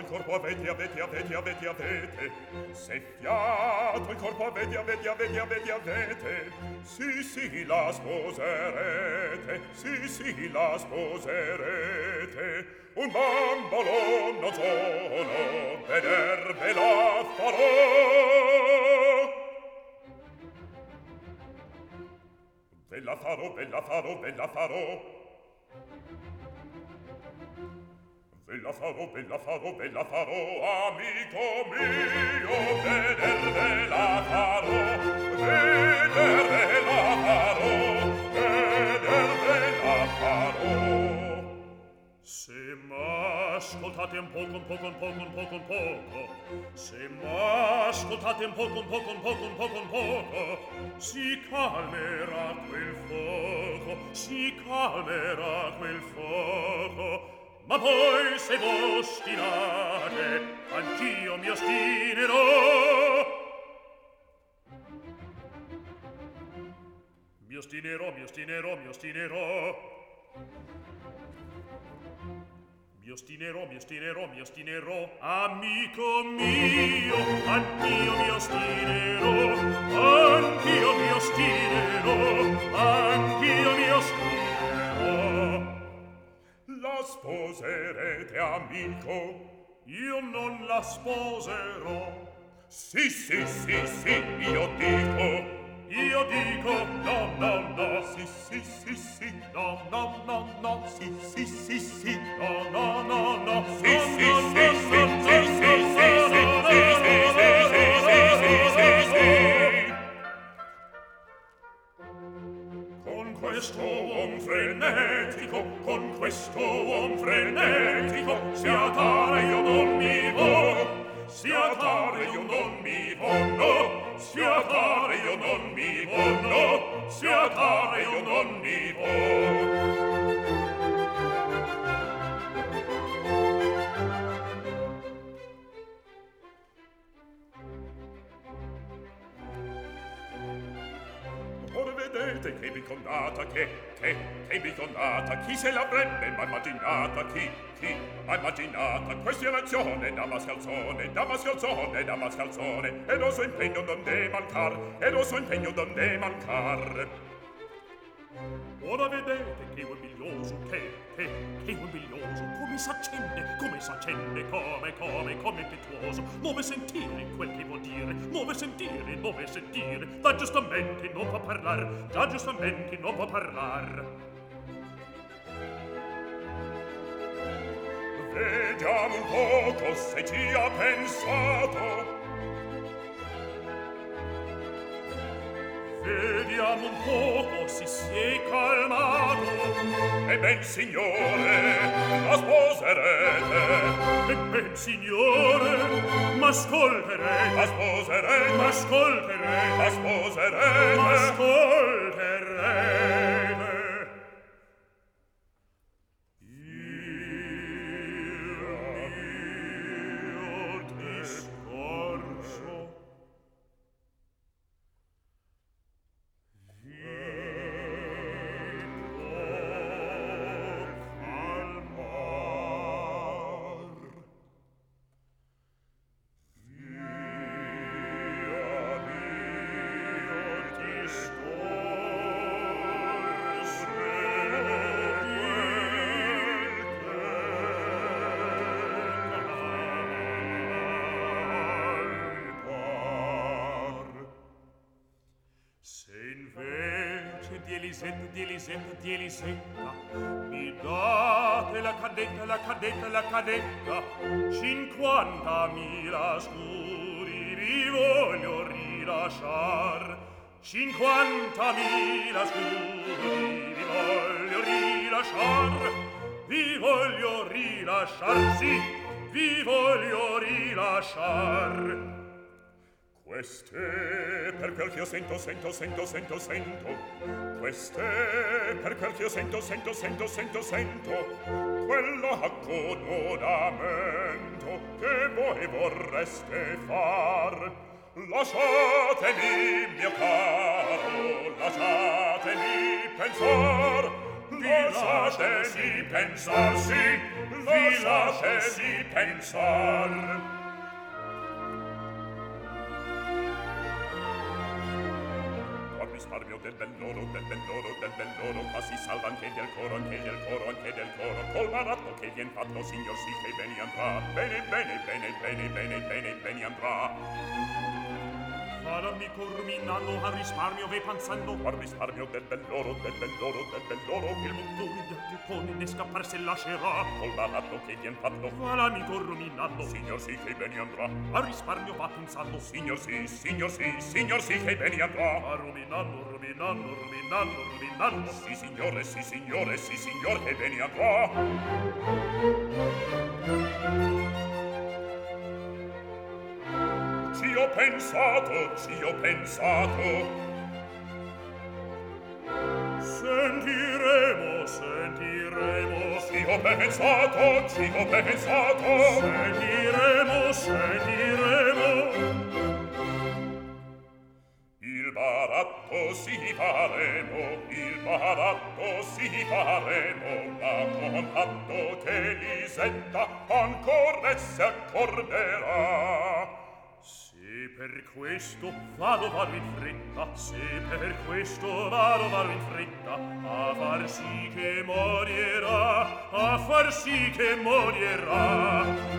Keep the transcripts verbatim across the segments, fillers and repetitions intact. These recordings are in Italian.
corpo avete, avete, avete, avete, avete. Se fiato il corpo avete, avete, avete, avete, avete. Sì, sì, la sposerete, sì, sì, la sposerete. Un bambolo non sono, vederve la farò. Ve la farò, ve la farò, ve la farò. Ve la farò, ve la farò, ve la farò, amico mio, vederve la farò, vederve la farò, vederve la farò. Se m'ascoltate un poco, un poco, un poco, un poco, un poco, se m'ascoltate un poco, un poco, un poco, un poco, un poco, si calmerà quel fuoco, si calmerà quel fuoco. Ma poi se v'ostinate, anch'io mi ostinerò. Mi ostinerò, mi ostinerò, mi ostinerò. Mi ostinerò, mi ostinerò, mi ostinerò. Amico mio, anch'io mi ostinerò. Anch'io mi ostinerò. Anch'io mi ostinerò. La sposerete, amico? Io non la sposerò. Sì, sì, sì, sì, io dico. Io dico no, no, no. Sì, sì, sì, sì. No, no, no, no. Sì, sì, sì, sì. No, no, no, no. Sì, sì, sì, sì. Sì, sì, sì, sì. Sì, sì, sì, sì, sì, sì, sì. Con questo uom frenetico, con questo uom frenetico, sia tale io non mi vo, sia tale io non mi vo, no, sia tale io non mi vo, no, sia tale io non mi vo. Ora vedete che bicondata, che, che, che bicondata, chi se l'avrebbe mai immaginata, chi, chi, mai immaginata, questa nazione da mascalzone, da mascalzone, da mascalzone, e lo suo impegno non deve mancar, e lo suo impegno non deve mancar. Ora vedete che ubilioso, che, che, che ubilioso, come s'accende, come s'accende, come, come, come impetuoso, muove sentire quel che vuol dire, muove sentire, muove sentire, da giustamente non fa parlar, da giustamente non fa parlar. Vediamo un poco se ci ha pensato. Vediamo un poco se si è calmato. E ben signore, la sposerete. E ben signore, m'ascolterete. La sposerete. M'ascolterete. La sposerete. M'ascolterete. Di Elisetta, di Elisetta, mi date la cadetta, la cadetta, la cadetta, cinquantamila scudi vi voglio rilasciar, cinquantamila scudi vi voglio rilasciar, vi voglio rilasciar, sì, vi voglio rilasciar. Queste per quel che io sento, sento, sento, sento, sento. Queste per quel che io sento, sento, sento, sento, sento. Quell'accomodamento che voi vorreste far. Lasciatemi, mio caro, lasciatemi pensar. vi lasciasi pensar, sì, vi lasciasi pensar. Risparmio del bell'oro, del bell'oro, del bell'oro, qua si salva anche del coro, anche del coro, anche del coro, col baratto che vien fatto, signor sì che bene andrà, bene, bene, bene, bene, bene, bene, bene andrà. Ad amico ruminando, al risparmio ve pensando, al risparmio del bell'oro, del bell'oro, del bell'oro, il montone del pippone ne scappar se lascerà, col baratto che vien fatto, ad amico ruminando, signor sì che bene andrà, al risparmio va pensando, signor sì, signor sì, signor sì che bene andrà, a ruminando, ruminando, ruminando, ruminando, sì signore, sì signore, sì signor che bene andrà. Ci ho pensato, ci ho pensato. Sentiremo, sentiremo. Ci ho pensato, ci ho pensato. Sentiremo, sentiremo. Il baratto si faremo, il baratto si faremo, ma con patto che Lisetta ancor se accorderà. Se per questo vado vado in fretta, se per questo vado vado in fretta, a far sì che morirà, a far sì che morirà.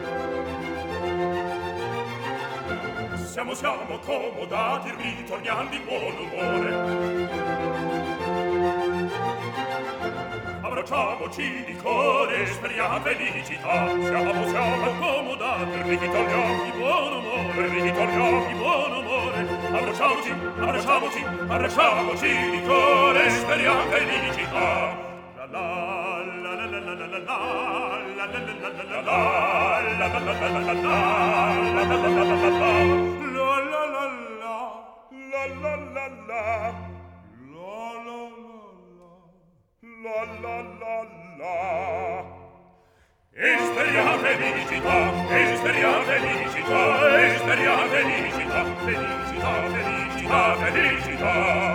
Siamo, siamo comodati, ritorniamo di buon umore. Abbracciamoci di cuore, speriamo felicità. Siamo, siamo comodati, ritorniamo di buon umore. Ritorniamo di buon umore. Abbracciamoci, abbracciamoci, abbracciamoci di cuore, speriamo felicità. La la la la la la la la la la la la la la la. Esperiamo felicità, esperiamo felicità, esperiamo felicità, felicità, felicità, felicità.